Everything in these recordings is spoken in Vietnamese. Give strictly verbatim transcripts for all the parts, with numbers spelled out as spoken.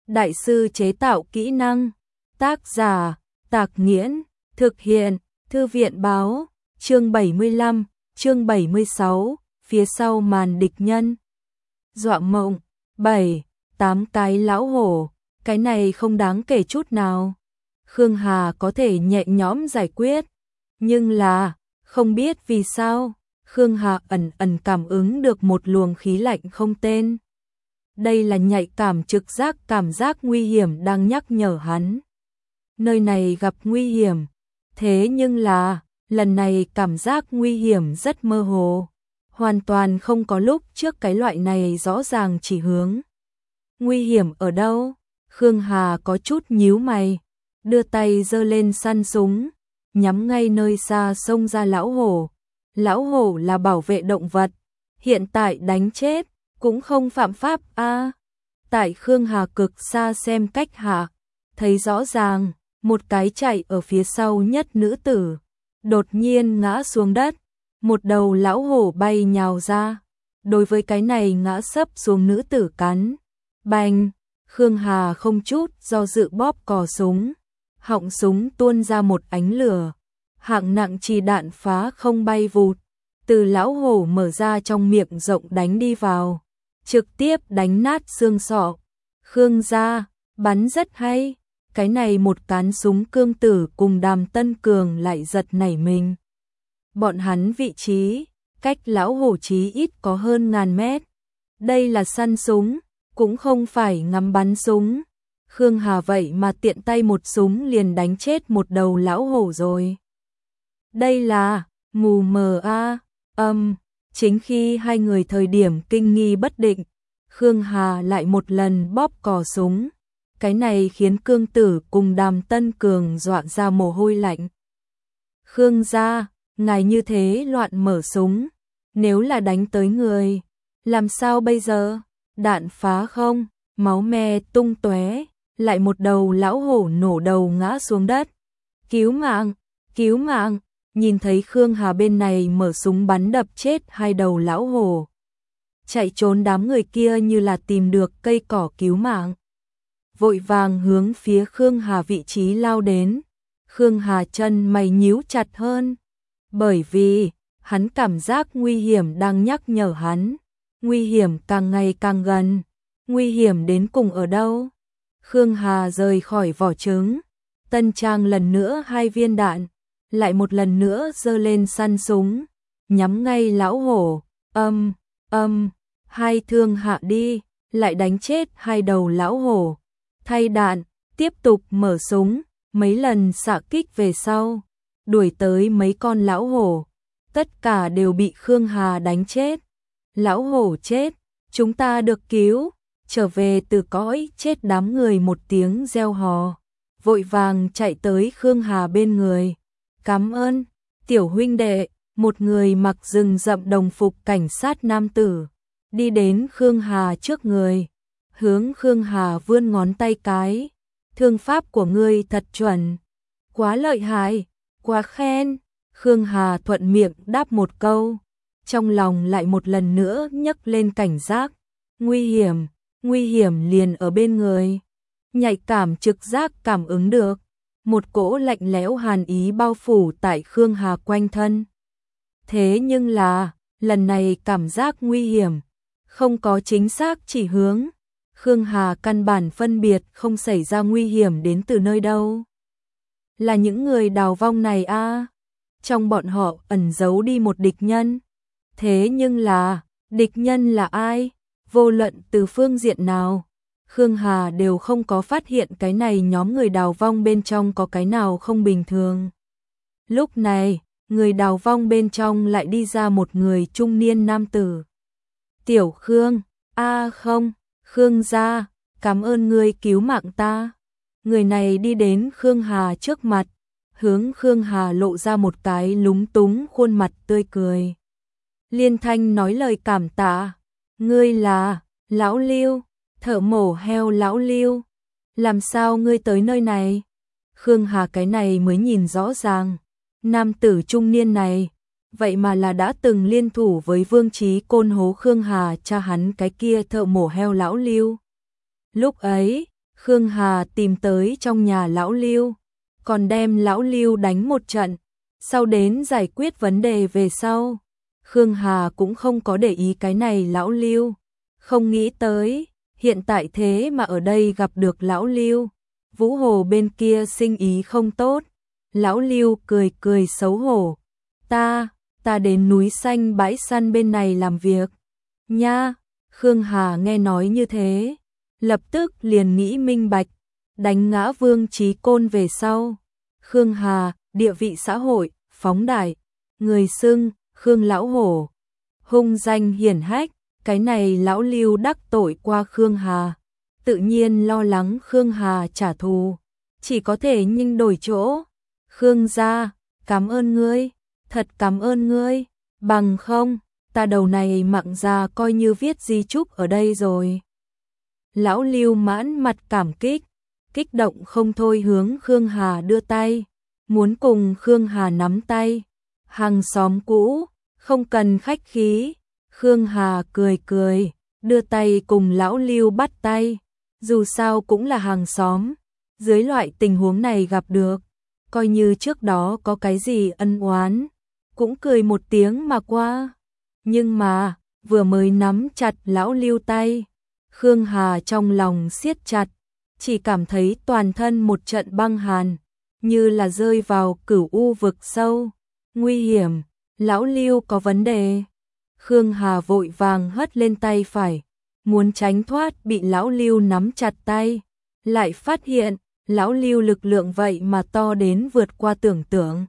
Đại sư chế tạo kỹ năng. Tác giả, Tạc Nghiễn. Thực hiện, Thư viện báo. Chương bảy mươi lăm, chương bảy mươi sáu, phía sau màn địch nhân. Dọa mộng. Bảy, tám cái lão hổ. Cái này không đáng kể chút nào. Khương Hà có thể nhẹ nhõm giải quyết. Nhưng là, không biết vì sao, Khương Hà ẩn ẩn cảm ứng được một luồng khí lạnh không tên. Đây là nhạy cảm trực giác, cảm giác nguy hiểm đang nhắc nhở hắn. Nơi này gặp nguy hiểm. Thế nhưng là, lần này cảm giác nguy hiểm rất mơ hồ. Hoàn toàn không có lúc trước cái loại này rõ ràng chỉ hướng. Nguy hiểm ở đâu? Khương Hà có chút nhíu mày, đưa tay giơ lên săn súng, nhắm ngay nơi xa xông ra lão hổ. Lão hổ là bảo vệ động vật, hiện tại đánh chết cũng không phạm pháp a. À, tại Khương Hà cực xa xem cách hạ, thấy rõ ràng, một cái chạy ở phía sau nhất nữ tử, đột nhiên ngã xuống đất, một đầu lão hổ bay nhào ra, đối với cái này ngã sấp xuống nữ tử cắn. Bành, Khương Hà không chút do dự bóp cò súng, họng súng tuôn ra một ánh lửa, hạng nặng chỉ đạn phá không bay vụt, từ lão hổ mở ra trong miệng rộng đánh đi vào, trực tiếp đánh nát xương sọ. Khương gia, bắn rất hay, cái này một cán súng cương tử cùng Đàm Tân Cường lại giật nảy mình. Bọn hắn vị trí, cách lão hổ chí ít có hơn ngàn mét. Đây là săn súng, cũng không phải ngắm bắn súng. Khương Hà vậy mà tiện tay một súng liền đánh chết một đầu lão hổ rồi. Đây là mù mờ a. Âm, chính khi hai người thời điểm kinh nghi bất định, Khương Hà lại một lần bóp cò súng. Cái này khiến cương tử cùng Đàm Tân Cường dọa ra mồ hôi lạnh. Khương gia, ngài như thế loạn mở súng, nếu là đánh tới người, làm sao bây giờ? Đạn phá không, máu me tung tóe, lại một đầu lão hổ nổ đầu ngã xuống đất. Cứu mạng, cứu mạng, nhìn thấy Khương Hà bên này mở súng bắn đập chết hai đầu lão hổ. Chạy trốn đám người kia như là tìm được cây cỏ cứu mạng. Vội vàng hướng phía Khương Hà vị trí lao đến. Khương Hà chân mày nhíu chặt hơn, bởi vì hắn cảm giác nguy hiểm đang nhắc nhở hắn. Nguy hiểm càng ngày càng gần. Nguy hiểm đến cùng ở đâu? Khương Hà rời khỏi vỏ trứng, tân trang lần nữa hai viên đạn, lại một lần nữa giơ lên săn súng, nhắm ngay lão hổ. Âm, âm, hai thương hạ đi, lại đánh chết hai đầu lão hổ. Thay đạn, tiếp tục mở súng, mấy lần xạ kích về sau, đuổi tới mấy con lão hổ, tất cả đều bị Khương Hà đánh chết. Lão hổ chết, chúng ta được cứu, trở về từ cõi chết. Đám người một tiếng reo hò, vội vàng chạy tới Khương Hà bên người. Cảm ơn, tiểu huynh đệ. Một người mặc rừng rậm đồng phục cảnh sát nam tử, đi đến Khương Hà trước người, hướng Khương Hà vươn ngón tay cái. Thương pháp của ngươi thật chuẩn, quá lợi hại, quá khen. Khương Hà thuận miệng đáp một câu, trong lòng lại một lần nữa nhấc lên cảnh giác. Nguy hiểm, nguy hiểm liền ở bên người. Nhạy cảm trực giác cảm ứng được, một cỗ lạnh lẽo hàn ý bao phủ tại Khương Hà quanh thân. Thế nhưng là, lần này cảm giác nguy hiểm, không có chính xác chỉ hướng. Khương Hà căn bản phân biệt không xảy ra nguy hiểm đến từ nơi đâu. Là những người đào vong này a. À? Trong bọn họ ẩn giấu đi một địch nhân. Thế nhưng là, địch nhân là ai? Vô luận từ phương diện nào, Khương Hà đều không có phát hiện cái này nhóm người đào vong bên trong có cái nào không bình thường. Lúc này, người đào vong bên trong lại đi ra một người trung niên nam tử. Tiểu Khương, a à không, Khương gia, cảm ơn ngươi cứu mạng ta. Người này đi đến Khương Hà trước mặt, hướng Khương Hà lộ ra một cái lúng túng khuôn mặt tươi cười. Liên thanh nói lời cảm tạ. Ngươi là lão Lưu, thợ mổ heo lão Lưu. Làm sao ngươi tới nơi này? Khương Hà cái này mới nhìn rõ ràng. Nam tử trung niên này, vậy mà là đã từng liên thủ với Vương Chí Côn hố Khương Hà cha hắn cái kia thợ mổ heo lão Lưu. Lúc ấy, Khương Hà tìm tới trong nhà lão Lưu, còn đem lão Lưu đánh một trận, sau đến giải quyết vấn đề về sau. Khương Hà cũng không có để ý cái này lão Lưu, không nghĩ tới, hiện tại thế mà ở đây gặp được lão Lưu. Vũ Hồ bên kia sinh ý không tốt, lão Lưu cười cười xấu hổ. Ta, ta đến núi xanh bãi săn bên này làm việc. Nha, Khương Hà nghe nói như thế, lập tức liền nghĩ minh bạch, đánh ngã Vương Chí Côn về sau. Khương Hà, địa vị xã hội, phóng đại, người xưng, Khương Lão Hổ, hung danh hiển hách, cái này lão Lưu đắc tội qua Khương Hà. Tự nhiên lo lắng Khương Hà trả thù, chỉ có thể nhưng đổi chỗ. Khương gia, cảm ơn ngươi, thật cảm ơn ngươi, bằng không, ta đầu này mặng ra coi như viết di chúc ở đây rồi. Lão Lưu mãn mặt cảm kích, kích động không thôi hướng Khương Hà đưa tay, muốn cùng Khương Hà nắm tay. Hàng xóm cũ, không cần khách khí. Khương Hà cười cười, đưa tay cùng lão Lưu bắt tay. Dù sao cũng là hàng xóm, dưới loại tình huống này gặp được, coi như trước đó có cái gì ân oán, cũng cười một tiếng mà qua. Nhưng mà, vừa mới nắm chặt lão Lưu tay, Khương Hà trong lòng siết chặt, chỉ cảm thấy toàn thân một trận băng hàn, như là rơi vào cửu u vực sâu. Nguy hiểm, lão Lưu có vấn đề. Khương Hà vội vàng hất lên tay phải, muốn tránh thoát bị lão Lưu nắm chặt tay, lại phát hiện, lão Lưu lực lượng vậy mà to đến vượt qua tưởng tượng.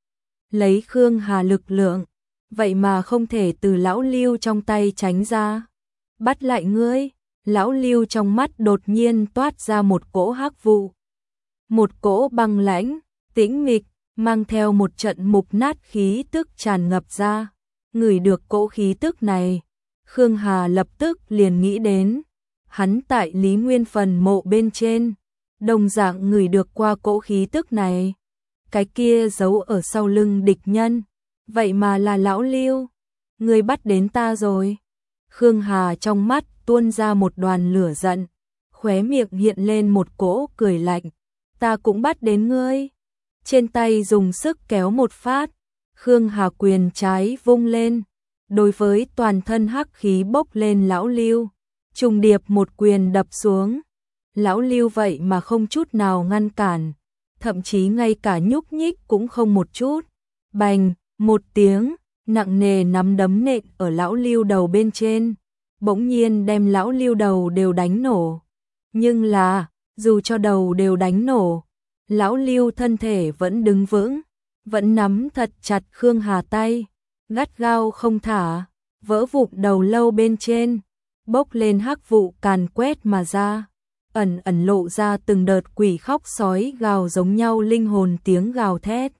Lấy Khương Hà lực lượng, vậy mà không thể từ lão Lưu trong tay tránh ra. Bắt lại ngươi, lão Lưu trong mắt đột nhiên toát ra một cỗ hắc vụ. Một cỗ băng lãnh, tĩnh mịch, mang theo một trận mục nát khí tức tràn ngập ra. Ngửi được cỗ khí tức này, Khương Hà lập tức liền nghĩ đến, hắn tại Lý Nguyên phần mộ bên trên, đồng dạng ngửi được qua cỗ khí tức này. Cái kia giấu ở sau lưng địch nhân, vậy mà là lão Lưu. Ngươi bắt đến ta rồi. Khương Hà trong mắt tuôn ra một đoàn lửa giận, khóe miệng hiện lên một cỗ cười lạnh. Ta cũng bắt đến ngươi. Trên tay dùng sức kéo một phát, Khương Hà quyền trái vung lên, đối với toàn thân hắc khí bốc lên lão Lưu, trùng điệp một quyền đập xuống. Lão Lưu vậy mà không chút nào ngăn cản, thậm chí ngay cả nhúc nhích cũng không một chút. Bành, một tiếng, nặng nề nắm đấm nện ở lão Lưu đầu bên trên, bỗng nhiên đem lão Lưu đầu đều đánh nổ. Nhưng là, dù cho đầu đều đánh nổ, lão Lưu thân thể vẫn đứng vững, vẫn nắm thật chặt Khương Hà tay, gắt gao không thả. Vỡ vụn đầu lâu bên trên, bốc lên hắc vụ càn quét mà ra, ẩn ẩn lộ ra từng đợt quỷ khóc sói gào giống nhau linh hồn tiếng gào thét.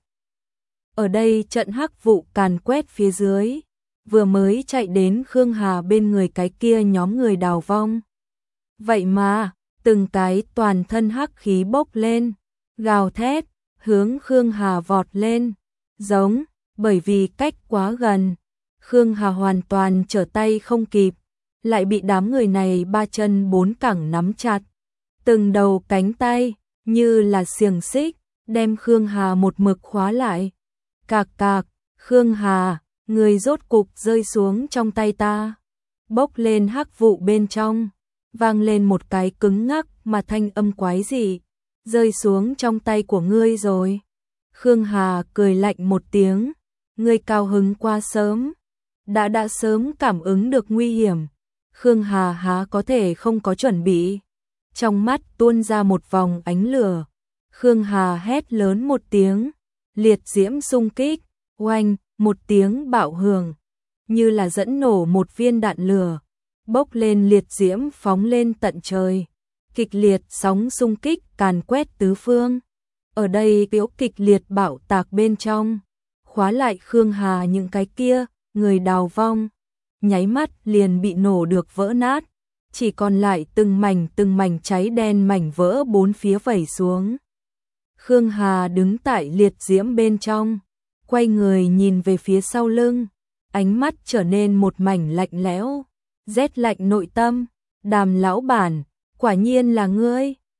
Ở đây trận hắc vụ càn quét phía dưới, vừa mới chạy đến Khương Hà bên người cái kia nhóm người đào vong. Vậy mà, từng cái toàn thân hắc khí bốc lên, gào thét, hướng Khương Hà vọt lên, giống, bởi vì cách quá gần, Khương Hà hoàn toàn trở tay không kịp, lại bị đám người này ba chân bốn cẳng nắm chặt. Từng đầu cánh tay, như là xiềng xích, đem Khương Hà một mực khóa lại. Cạc cạc, Khương Hà, người rốt cục rơi xuống trong tay ta. Bốc lên hắc vụ bên trong, vang lên một cái cứng ngắc mà thanh âm quái dị. Rơi xuống trong tay của ngươi rồi. Khương Hà cười lạnh một tiếng, ngươi cao hứng quá sớm, đã đã sớm cảm ứng được nguy hiểm. Khương Hà há có thể không có chuẩn bị. Trong mắt tuôn ra một vòng ánh lửa. Khương Hà hét lớn một tiếng, liệt diễm xung kích, oanh, một tiếng bạo hưởng, như là dẫn nổ một viên đạn lửa, bốc lên liệt diễm phóng lên tận trời. Kịch liệt sóng xung kích càn quét tứ phương. Ở đây biểu kịch liệt bạo tạc bên trong, khóa lại Khương Hà những cái kia, người đào vong, nháy mắt liền bị nổ được vỡ nát, chỉ còn lại từng mảnh từng mảnh cháy đen mảnh vỡ bốn phía vẩy xuống. Khương Hà đứng tại liệt diễm bên trong, quay người nhìn về phía sau lưng, ánh mắt trở nên một mảnh lạnh lẽo, rét lạnh nội tâm. Đàm lão bản, quả nhiên là ngươi.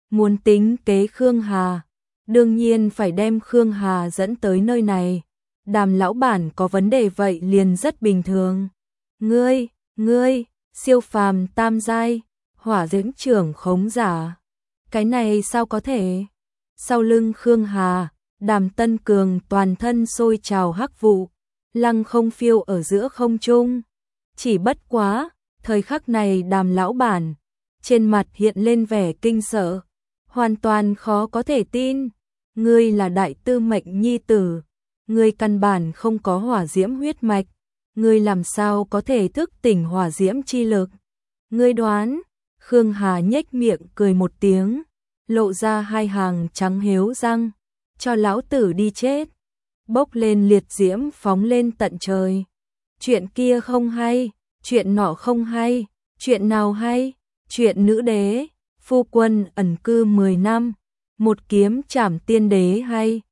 muốn tính kế Khương Hà, đương nhiên phải đem Khương Hà dẫn tới nơi này. Đàm lão bản có vấn đề vậy liền rất bình thường. Ngươi, ngươi, siêu phàm tam giai, hỏa diễm trưởng khống giả. Cái này sao có thể? Sau lưng Khương Hà, Đàm Tân Cường toàn thân sôi trào hắc vụ, lăng không phiêu ở giữa không trung. Chỉ bất quá, thời khắc này Đàm lão bản, trên mặt hiện lên vẻ kinh sợ, hoàn toàn khó có thể tin. Ngươi là đại tư mệnh nhi tử, ngươi căn bản không có hỏa diễm huyết mạch, ngươi làm sao có thể thức tỉnh hỏa diễm chi lực? Ngươi đoán? Khương Hà nhếch miệng cười một tiếng, lộ ra hai hàng trắng héo răng, cho lão tử đi chết. Bốc lên liệt diễm phóng lên tận trời. Chuyện kia không hay, chuyện nọ không hay, chuyện nào hay? Chuyện nữ đế, phu quân ẩn cư mười năm, một kiếm trảm tiên đế hay?